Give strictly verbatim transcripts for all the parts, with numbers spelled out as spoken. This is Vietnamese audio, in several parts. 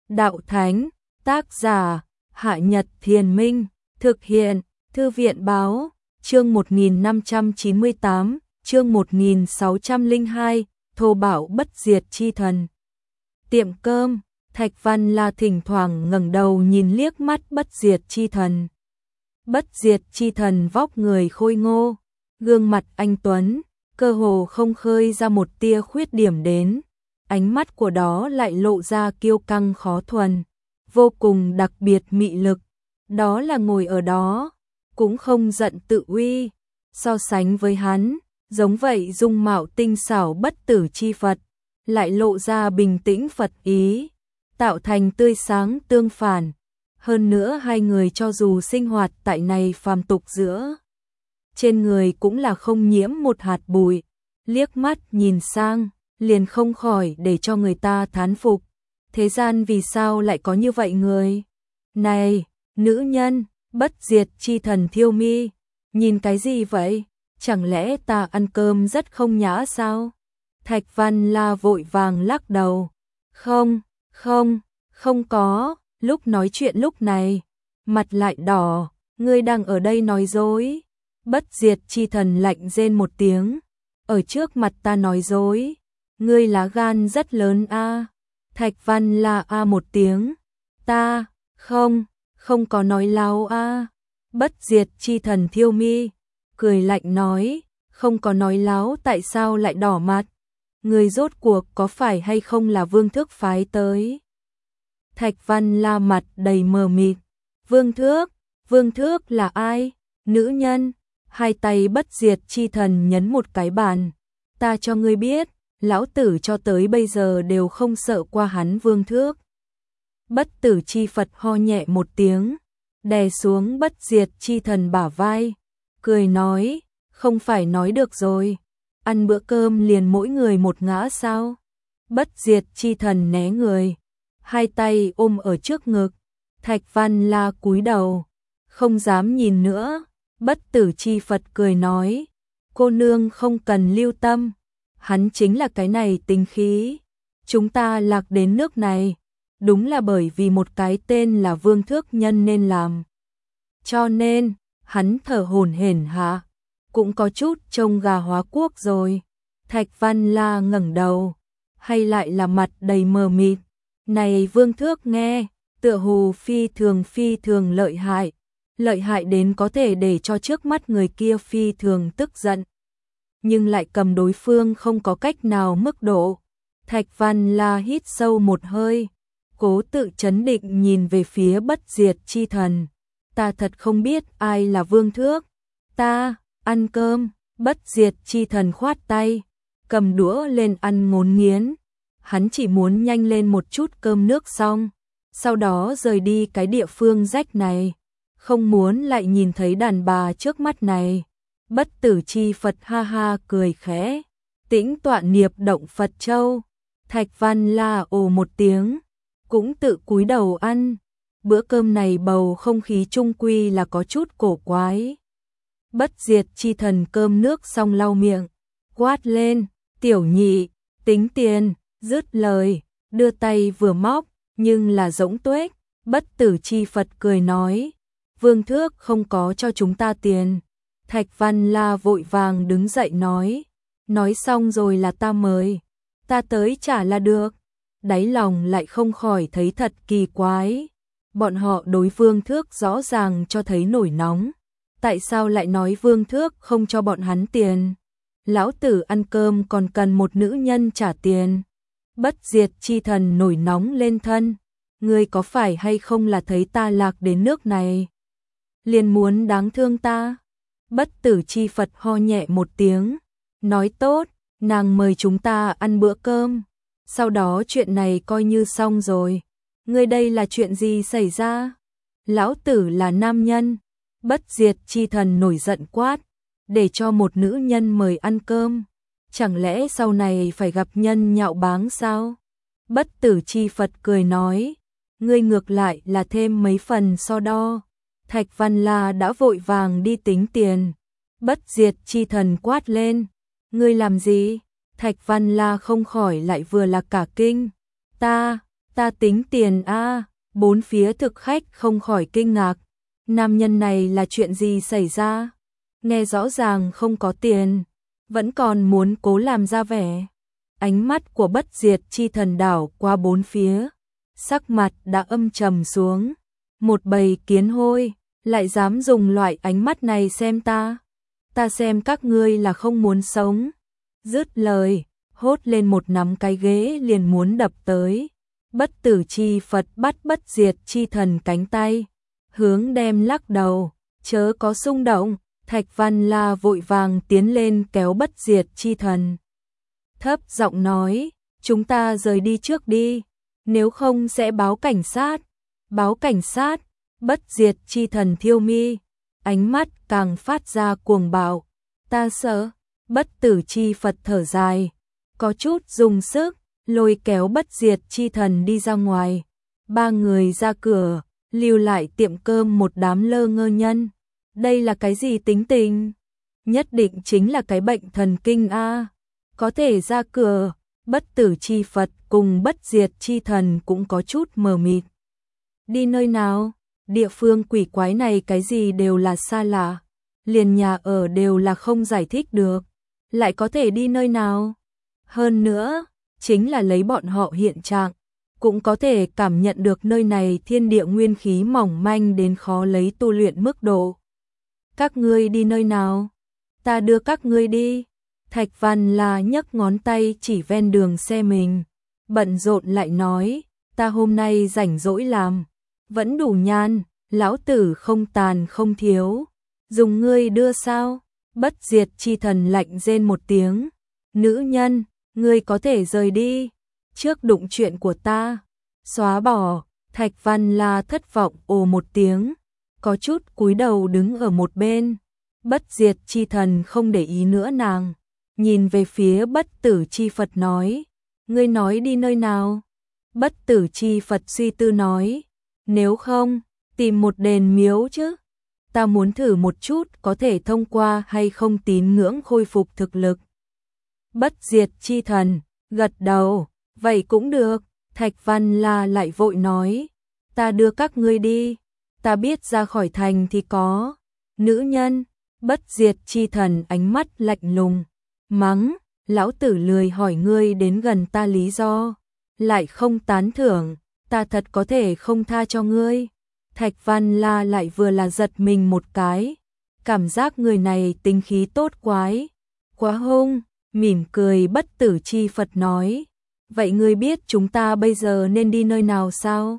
Đạo Thánh, tác giả, Hạ Nhật Thiền Minh, thực hiện, Thư viện Báo, chương một nghìn năm trăm chín mươi tám, chương một nghìn sáu trăm lẻ hai, thô bạo bất diệt chi thần. Tiệm cơm, Thạch Văn La thỉnh thoảng ngẩng đầu nhìn liếc mắt bất diệt chi thần. Bất diệt chi thần vóc người khôi ngô, gương mặt anh tuấn, cơ hồ không khơi ra một tia khuyết điểm đến. Ánh mắt của đó lại lộ ra kiêu căng khó thuần, vô cùng đặc biệt mị lực. Đó là ngồi ở đó, cũng không giận tự uy. So sánh với hắn, giống vậy dung mạo tinh xảo bất tử chi Phật, lại lộ ra bình tĩnh Phật ý, tạo thành tươi sáng tương phản. Hơn nữa hai người cho dù sinh hoạt tại này phàm tục giữa, trên người cũng là không nhiễm một hạt bụi, liếc mắt nhìn sang, liền không khỏi để cho người ta thán phục. Thế gian vì sao lại có như vậy người? Này, nữ nhân, bất diệt chi thần Thiêu Mi, nhìn cái gì vậy? Chẳng lẽ ta ăn cơm rất không nhã sao? Thạch Văn La vội vàng lắc đầu. Không, không, không có. Lúc nói chuyện lúc này, mặt lại đỏ, ngươi đang ở đây nói dối. Bất diệt chi thần lạnh rên một tiếng, ở trước mặt ta nói dối, ngươi lá gan rất lớn a. À. Thạch Văn La a à một tiếng, ta, không, không có nói láo a. À. Bất diệt chi thần Thiêu Mi, cười lạnh nói, không có nói láo tại sao lại đỏ mặt, ngươi rốt cuộc có phải hay không là Vương Thước phái tới? Thạch Văn La mặt đầy mờ mịt. Vương Thước, Vương Thước là ai? Nữ nhân. Hai tay bất diệt chi thần nhấn một cái bàn. Ta cho ngươi biết, lão tử cho tới bây giờ đều không sợ qua hắn Vương Thước. Bất tử chi Phật ho nhẹ một tiếng, đè xuống bất diệt chi thần bả vai, cười nói, không phải nói được rồi, ăn bữa cơm liền mỗi người một ngã sao? Bất diệt chi thần né người, hai tay ôm ở trước ngực. Thạch Văn La cúi đầu, không dám nhìn nữa. Bất tử chi Phật cười nói, cô nương không cần lưu tâm, hắn chính là cái này tính khí. Chúng ta lạc đến nước này, đúng là bởi vì một cái tên là Vương Thước nhân nên làm. Cho nên, hắn thở hổn hển hạ, cũng có chút trông gà hóa quốc rồi. Thạch Văn La ngẩng đầu, hay lại là mặt đầy mờ mịt. Này Vương Thước nghe, tựa hồ phi thường phi thường lợi hại. Lợi hại đến có thể để cho trước mắt người kia phi thường tức giận, nhưng lại cầm đối phương không có cách nào mức độ. Thạch Văn La hít sâu một hơi, cố tự trấn định nhìn về phía bất diệt chi thần. Ta thật không biết ai là Vương Thước. Ta, ăn cơm. Bất diệt chi thần khoát tay, cầm đũa lên ăn ngốn nghiến. Hắn chỉ muốn nhanh lên một chút cơm nước xong, sau đó rời đi cái địa phương rách này. Không muốn lại nhìn thấy đàn bà trước mắt này. Bất tử chi Phật ha ha cười khẽ, tĩnh tọa niệm động Phật châu. Thạch Văn La ồ một tiếng, cũng tự cúi đầu ăn. Bữa cơm này bầu không khí trung quy là có chút cổ quái. Bất diệt chi thần cơm nước xong lau miệng, quát lên, tiểu nhị, tính tiền. Dứt lời, đưa tay vừa móc, nhưng là rỗng tuếch. Bất tử chi Phật cười nói, Vương Thước không có cho chúng ta tiền. Thạch Văn La vội vàng đứng dậy nói, nói xong rồi là ta mời, ta tới trả là được. Đáy lòng lại không khỏi thấy thật kỳ quái. Bọn họ đối Vương Thước rõ ràng cho thấy nổi nóng, tại sao lại nói Vương Thước không cho bọn hắn tiền? Lão tử ăn cơm còn cần một nữ nhân trả tiền. Bất diệt chi thần nổi nóng lên thân, ngươi có phải hay không là thấy ta lạc đến nước này, liền muốn đáng thương ta? Bất tử chi Phật ho nhẹ một tiếng, nói tốt, nàng mời chúng ta ăn bữa cơm, sau đó chuyện này coi như xong rồi. Ngươi đây là chuyện gì xảy ra? Lão tử là nam nhân. Bất diệt chi thần nổi giận quát, để cho một nữ nhân mời ăn cơm, chẳng lẽ sau này phải gặp nhân nhạo báng sao? Bất tử chi Phật cười nói, ngươi ngược lại là thêm mấy phần so đo. Thạch Văn La đã vội vàng đi tính tiền. Bất diệt chi thần quát lên, ngươi làm gì? Thạch Văn La không khỏi lại vừa là cả kinh. Ta, Ta tính tiền a. Bốn phía thực khách không khỏi kinh ngạc. Nam nhân này là chuyện gì xảy ra? Nghe rõ ràng không có tiền, vẫn còn muốn cố làm ra vẻ. Ánh mắt của Bất Diệt Chi Thần đảo qua bốn phía, sắc mặt đã âm trầm xuống. Một bầy kiến hôi, lại dám dùng loại ánh mắt này xem ta. Ta xem các ngươi là không muốn sống. Dứt lời, hốt lên một nắm cái ghế liền muốn đập tới. Bất Tử Chi Phật bắt Bất Diệt Chi Thần cánh tay, hướng đem lắc đầu, chớ có xung động. Thạch Văn La vội vàng tiến lên kéo Bất Diệt Chi Thần. Thấp giọng nói, chúng ta rời đi trước đi, nếu không sẽ báo cảnh sát. Báo cảnh sát? Bất Diệt Chi Thần thiêu mi, ánh mắt càng phát ra cuồng bạo. Ta sợ. Bất Tử Chi Phật thở dài, có chút dùng sức, lôi kéo Bất Diệt Chi Thần đi ra ngoài. Ba người ra cửa, lưu lại tiệm cơm một đám lơ ngơ nhân. Đây là cái gì tính tình? Nhất định chính là cái bệnh thần kinh a. Có thể ra cửa. Bất Tử Chi Phật cùng Bất Diệt Chi Thần cũng có chút mờ mịt. Đi nơi nào? Địa phương quỷ quái này cái gì đều là xa lạ, liền nhà ở đều là không giải thích được, lại có thể đi nơi nào? Hơn nữa, chính là lấy bọn họ hiện trạng, cũng có thể cảm nhận được nơi này thiên địa nguyên khí mỏng manh đến khó lấy tu luyện mức độ. Các ngươi đi nơi nào? Ta đưa các ngươi đi. Thạch Văn La nhấc ngón tay chỉ ven đường xe mình, bận rộn lại nói, ta hôm nay rảnh rỗi làm, vẫn đủ nhan, lão tử không tàn không thiếu, dùng ngươi đưa sao? Bất Diệt Chi Thần lạnh rên một tiếng, nữ nhân, ngươi có thể rời đi, trước đụng chuyện của ta, xóa bỏ. Thạch Văn La thất vọng ồ một tiếng, có chút cúi đầu đứng ở một bên. Bất Diệt Chi Thần không để ý nữa nàng, nhìn về phía Bất Tử Chi Phật nói, ngươi nói đi nơi nào? Bất Tử Chi Phật suy tư nói, nếu không, tìm một đền miếu chứ. Ta muốn thử một chút có thể thông qua hay không tín ngưỡng khôi phục thực lực. Bất Diệt Chi Thần gật đầu, vậy cũng được. Thạch Văn La lại vội nói, ta đưa các ngươi đi, ta biết ra khỏi thành thì có. Nữ nhân. Bất Diệt Chi Thần ánh mắt lạnh lùng, mắng, lão tử lười hỏi ngươi đến gần ta lý do, lại không tán thưởng, ta thật có thể không tha cho ngươi. Thạch Văn La lại vừa là giật mình một cái, cảm giác người này tính khí tốt quái, quá hung, mỉm cười. Bất Tử Chi Phật nói, vậy ngươi biết chúng ta bây giờ nên đi nơi nào sao?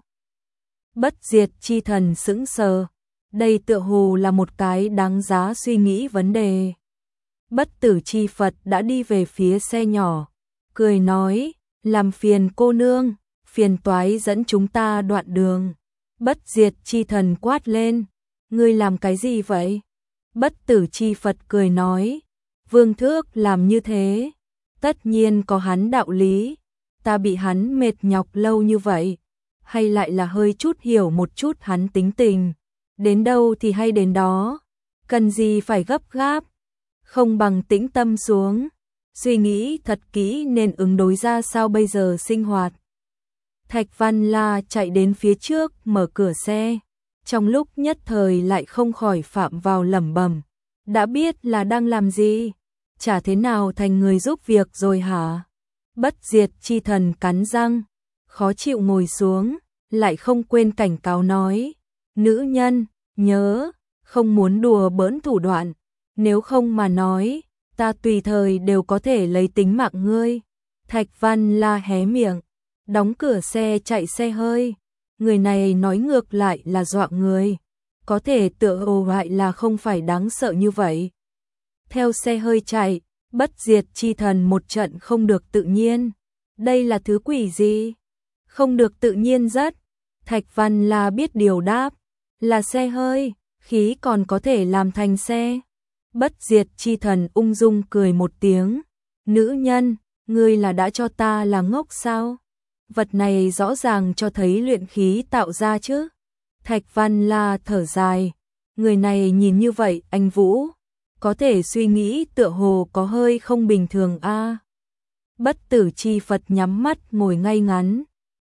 Bất Diệt Chi Thần sững sờ, đây tựa hồ là một cái đáng giá suy nghĩ vấn đề. Bất Tử Chi Phật đã đi về phía xe nhỏ, cười nói, làm phiền cô nương, phiền toái dẫn chúng ta đoạn đường. Bất Diệt Chi Thần quát lên, ngươi làm cái gì vậy? Bất Tử Chi Phật cười nói, Vương Thước làm như thế, tất nhiên có hắn đạo lý, ta bị hắn mệt nhọc lâu như vậy, hay lại là hơi chút hiểu một chút hắn tính tình, đến đâu thì hay đến đó, cần gì phải gấp gáp, không bằng tĩnh tâm xuống, suy nghĩ thật kỹ nên ứng đối ra sao bây giờ sinh hoạt. Thạch Văn La chạy đến phía trước mở cửa xe, trong lúc nhất thời lại không khỏi phạm vào lẩm bẩm, đã biết là đang làm gì, chả thế nào thành người giúp việc rồi hả? Bất Diệt Chi Thần cắn răng, khó chịu ngồi xuống, lại không quên cảnh cáo nói, nữ nhân, nhớ, không muốn đùa bỡn thủ đoạn, nếu không mà nói, ta tùy thời đều có thể lấy tính mạng ngươi. Thạch Văn La hé miệng, đóng cửa xe chạy xe hơi, người này nói ngược lại là dọa người, có thể tựa hồ lại là không phải đáng sợ như vậy. Theo xe hơi chạy, Bất Diệt Chi Thần một trận không được tự nhiên, đây là thứ quỷ gì? Không được tự nhiên rất. Thạch Văn La biết điều đáp, là xe hơi, khí còn có thể làm thành xe. Bất Diệt Chi Thần ung dung cười một tiếng, nữ nhân, ngươi là đã cho ta là ngốc sao? Vật này rõ ràng cho thấy luyện khí tạo ra chứ. Thạch Văn La thở dài, người này nhìn như vậy anh Vũ, có thể suy nghĩ tựa hồ có hơi không bình thường a. À. Bất Tử Chi Phật nhắm mắt ngồi ngay ngắn,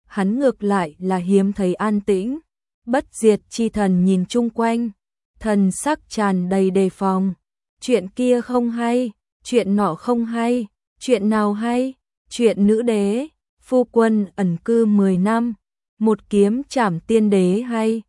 hắn ngược lại là hiếm thấy an tĩnh. Bất diệt chi thần nhìn chung quanh, thần sắc tràn đầy đề phòng. Chuyện kia không hay, chuyện nọ không hay, chuyện nào hay? Chuyện nữ đế, phu quân ẩn cư mười năm, một kiếm trảm tiên đế hay?